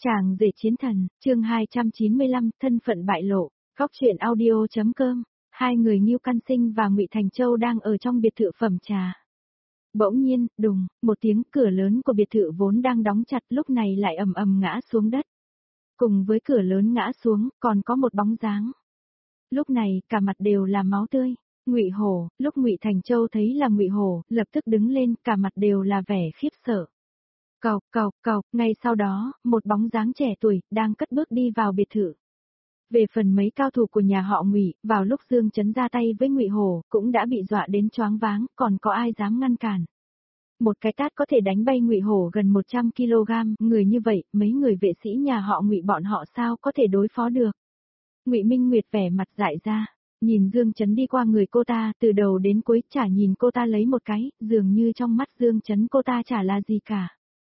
Chàng rể chiến thần, chương 295, thân phận bại lộ, góc truyện audio.com. Hai người Ngưu Căn Sinh và Ngụy Thành Châu đang ở trong biệt thự phẩm trà. Bỗng nhiên, đùng, một tiếng cửa lớn của biệt thự vốn đang đóng chặt lúc này lại ầm ầm ngã xuống đất. Cùng với cửa lớn ngã xuống, còn có một bóng dáng. Lúc này, cả mặt đều là máu tươi. Ngụy Hổ, lúc Ngụy Thành Châu thấy là Ngụy Hổ, lập tức đứng lên, cả mặt đều là vẻ khiếp sợ. Cộc, ngay sau đó, một bóng dáng trẻ tuổi, đang cất bước đi vào biệt thự. Về phần mấy cao thủ của nhà họ Ngụy, vào lúc Dương Chấn ra tay với Ngụy Hổ, cũng đã bị dọa đến choáng váng, còn có ai dám ngăn cản. Một cái tát có thể đánh bay Ngụy Hổ gần 100 kg, người như vậy, mấy người vệ sĩ nhà họ Ngụy bọn họ sao có thể đối phó được. Ngụy Minh Nguyệt vẻ mặt dại ra, nhìn Dương Chấn đi qua người cô ta, từ đầu đến cuối chả nhìn cô ta lấy một cái, dường như trong mắt Dương Chấn cô ta chả là gì cả.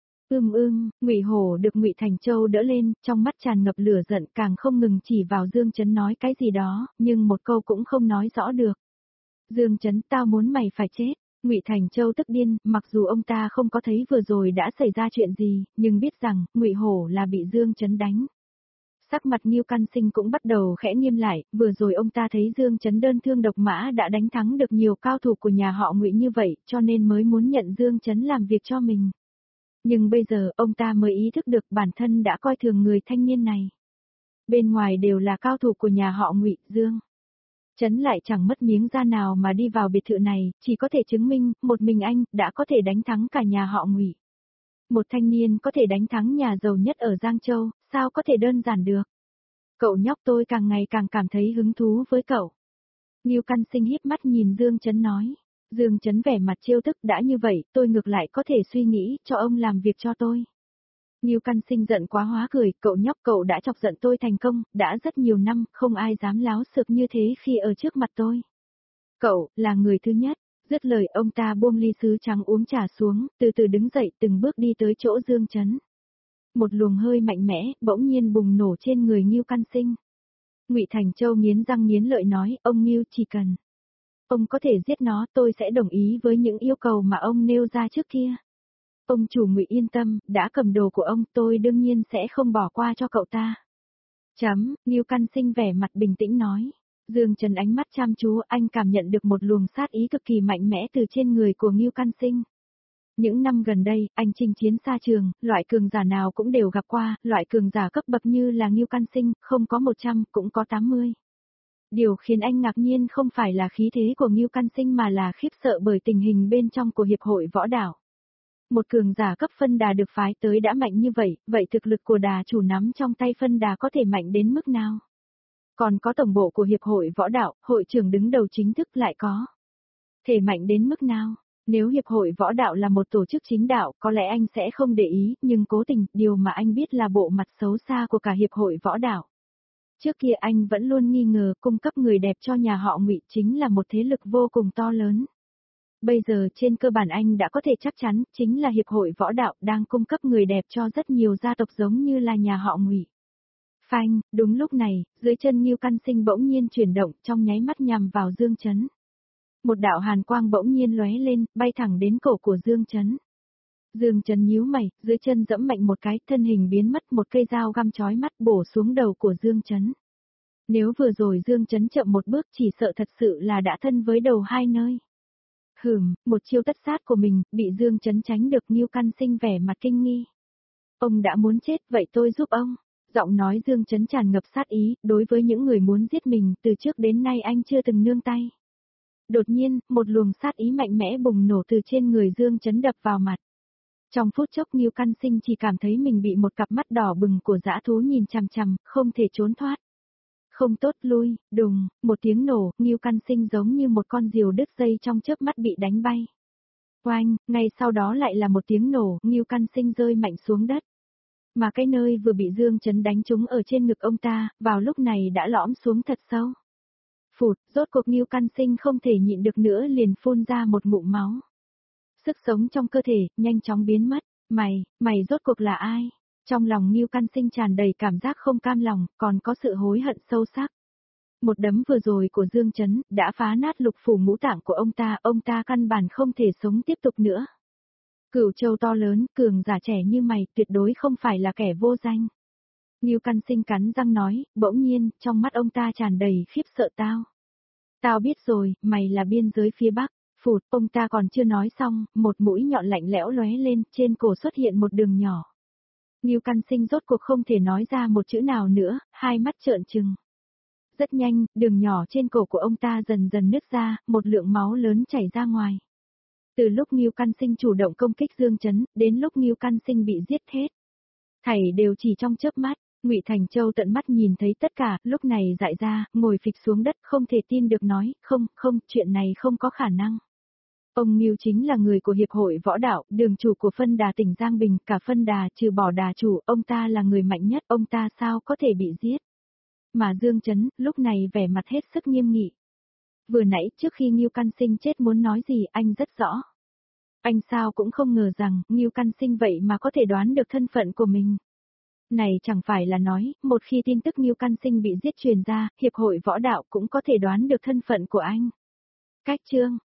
Ngụy Hổ được Ngụy Thành Châu đỡ lên, trong mắt tràn ngập lửa giận, càng không ngừng chỉ vào Dương Chấn nói cái gì đó, nhưng một câu cũng không nói rõ được. Dương Chấn, tao muốn mày phải chết. Ngụy Thành Châu tức điên, mặc dù ông ta không có thấy vừa rồi đã xảy ra chuyện gì, nhưng biết rằng Ngụy Hổ là bị Dương Chấn đánh. Sắc mặt Ngưu Căn Sinh cũng bắt đầu khẽ nghiêm lại, vừa rồi ông ta thấy Dương Chấn đơn thương độc mã đã đánh thắng được nhiều cao thủ của nhà họ Ngụy như vậy, cho nên mới muốn nhận Dương Chấn làm việc cho mình. Nhưng bây giờ, ông ta mới ý thức được bản thân đã coi thường người thanh niên này. Bên ngoài đều là cao thủ của nhà họ Ngụy, Dương Chấn lại chẳng mất miếng da nào mà đi vào biệt thự này, chỉ có thể chứng minh, một mình anh, đã có thể đánh thắng cả nhà họ Ngụy. Một thanh niên có thể đánh thắng nhà giàu nhất ở Giang Châu, sao có thể đơn giản được. Cậu nhóc, tôi càng ngày càng cảm thấy hứng thú với cậu. Ngưu Căn Sinh híp mắt nhìn Dương Chấn nói. Dương Chấn vẻ mặt trêu tức, đã như vậy, tôi ngược lại có thể suy nghĩ cho ông làm việc cho tôi. Ngưu Căn Sinh giận quá hóa cười, cậu nhóc, cậu đã chọc giận tôi thành công, đã rất nhiều năm, không ai dám láo xược như thế khi ở trước mặt tôi. Cậu, là người thứ nhất. Dứt lời, ông ta buông ly sứ trắng uống trà xuống, từ từ đứng dậy, từng bước đi tới chỗ Dương Chấn. Một luồng hơi mạnh mẽ, bỗng nhiên bùng nổ trên người Ngưu Căn Sinh. Ngụy Thành Châu nghiến răng nghiến lợi nói, ông Ngưu, chỉ cần ông có thể giết nó, tôi sẽ đồng ý với những yêu cầu mà ông nêu ra trước kia. Ông chủ Ngụy yên tâm, đã cầm đồ của ông, tôi đương nhiên sẽ không bỏ qua cho cậu ta. Ngưu Căn Sinh vẻ mặt bình tĩnh nói. Dương Chấn ánh mắt chăm chú, anh cảm nhận được một luồng sát ý cực kỳ mạnh mẽ từ trên người của Ngưu Căn Sinh. Những năm gần đây, anh chinh chiến xa trường, loại cường giả nào cũng đều gặp qua, loại cường giả cấp bậc như là Ngưu Căn Sinh, không có 100, cũng có 80. Điều khiến anh ngạc nhiên không phải là khí thế của Ngưu Căn Sinh mà là khiếp sợ bởi tình hình bên trong của Hiệp hội Võ Đạo. Một cường giả cấp phân đà được phái tới đã mạnh như vậy, vậy thực lực của đà chủ nắm trong tay phân đà có thể mạnh đến mức nào? Còn có tổng bộ của Hiệp hội Võ Đạo, hội trưởng đứng đầu chính thức lại có thể mạnh đến mức nào? Nếu Hiệp hội Võ Đạo là một tổ chức chính đạo, có lẽ anh sẽ không để ý, nhưng cố tình, điều mà anh biết là bộ mặt xấu xa của cả Hiệp hội Võ Đạo. Trước kia anh vẫn luôn nghi ngờ cung cấp người đẹp cho nhà họ Ngụy chính là một thế lực vô cùng to lớn. Bây giờ trên cơ bản anh đã có thể chắc chắn, chính là Hiệp hội Võ Đạo đang cung cấp người đẹp cho rất nhiều gia tộc giống như là nhà họ Ngụy. Phanh, đúng lúc này, dưới chân Ngưu Căn Sinh bỗng nhiên chuyển động, trong nháy mắt nhằm vào Dương Chấn. Một đạo hàn quang bỗng nhiên lóe lên, bay thẳng đến cổ của Dương Chấn. Dương Chấn nhíu mày, dưới chân giẫm mạnh một cái, thân hình biến mất, một cây dao găm chói mắt bổ xuống đầu của Dương Chấn. Nếu vừa rồi Dương Chấn chậm một bước chỉ sợ thật sự là đã thân với đầu hai nơi. Một chiêu tất sát của mình, bị Dương Chấn tránh được. Ngưu Căn Sinh vẻ mặt kinh nghi. Ông đã muốn chết, vậy tôi giúp ông. Giọng nói Dương Chấn tràn ngập sát ý, đối với những người muốn giết mình, từ trước đến nay anh chưa từng nương tay. Đột nhiên, một luồng sát ý mạnh mẽ bùng nổ từ trên người Dương Chấn đập vào mặt. Trong phút chốc Ngưu Căn Sinh chỉ cảm thấy mình bị một cặp mắt đỏ bừng của dã thú nhìn chằm chằm, không thể trốn thoát. Không tốt, lui, đùng, một tiếng nổ, Ngưu Căn Sinh giống như một con diều đứt dây trong chớp mắt bị đánh bay. Oanh, ngay sau đó lại là một tiếng nổ, Ngưu Căn Sinh rơi mạnh xuống đất. Mà cái nơi vừa bị Dương Chấn đánh trúng ở trên ngực ông ta, vào lúc này đã lõm xuống thật sâu. Phụt, rốt cuộc Ngưu Căn Sinh không thể nhịn được nữa liền phun ra một ngụm máu. Sức sống trong cơ thể, nhanh chóng biến mất. Mày rốt cuộc là ai? Trong lòng Ngưu Căn Sinh tràn đầy cảm giác không cam lòng, còn có sự hối hận sâu sắc. Một đấm vừa rồi của Dương Chấn, đã phá nát lục phủ ngũ tạng của ông ta căn bản không thể sống tiếp tục nữa. Cửu Châu to lớn, cường giả trẻ như mày, tuyệt đối không phải là kẻ vô danh. Ngưu Căn Sinh cắn răng nói, bỗng nhiên, trong mắt ông ta tràn đầy khiếp sợ tao. Tao biết rồi, mày là biên giới phía Bắc. Phụt, ông ta còn chưa nói xong, một mũi nhọn lạnh lẽo lóe lên, trên cổ xuất hiện một đường nhỏ. Ngưu Căn Sinh rốt cuộc không thể nói ra một chữ nào nữa, hai mắt trợn trừng. Rất nhanh, đường nhỏ trên cổ của ông ta dần dần nứt ra, một lượng máu lớn chảy ra ngoài. Từ lúc Ngưu Căn Sinh chủ động công kích Dương Chấn, đến lúc Ngưu Căn Sinh bị giết hết. Thảy đều chỉ trong chớp mắt, Ngụy Thành Châu tận mắt nhìn thấy tất cả, lúc này dại ra, ngồi phịch xuống đất, không thể tin được nói, không, chuyện này không có khả năng. Ông Ngưu chính là người của Hiệp hội Võ Đạo, đường chủ của phân đà tỉnh Giang Bình, cả phân đà trừ bỏ đà chủ, ông ta là người mạnh nhất, ông ta sao có thể bị giết. Mà Dương Chấn, lúc này vẻ mặt hết sức nghiêm nghị. Vừa nãy, trước khi Ngưu Căn Sinh chết muốn nói gì, anh rất rõ. Anh sao cũng không ngờ rằng, Ngưu Căn Sinh vậy mà có thể đoán được thân phận của mình. Này chẳng phải là nói, một khi tin tức Ngưu Căn Sinh bị giết truyền ra, Hiệp hội Võ Đạo cũng có thể đoán được thân phận của anh. Cách chương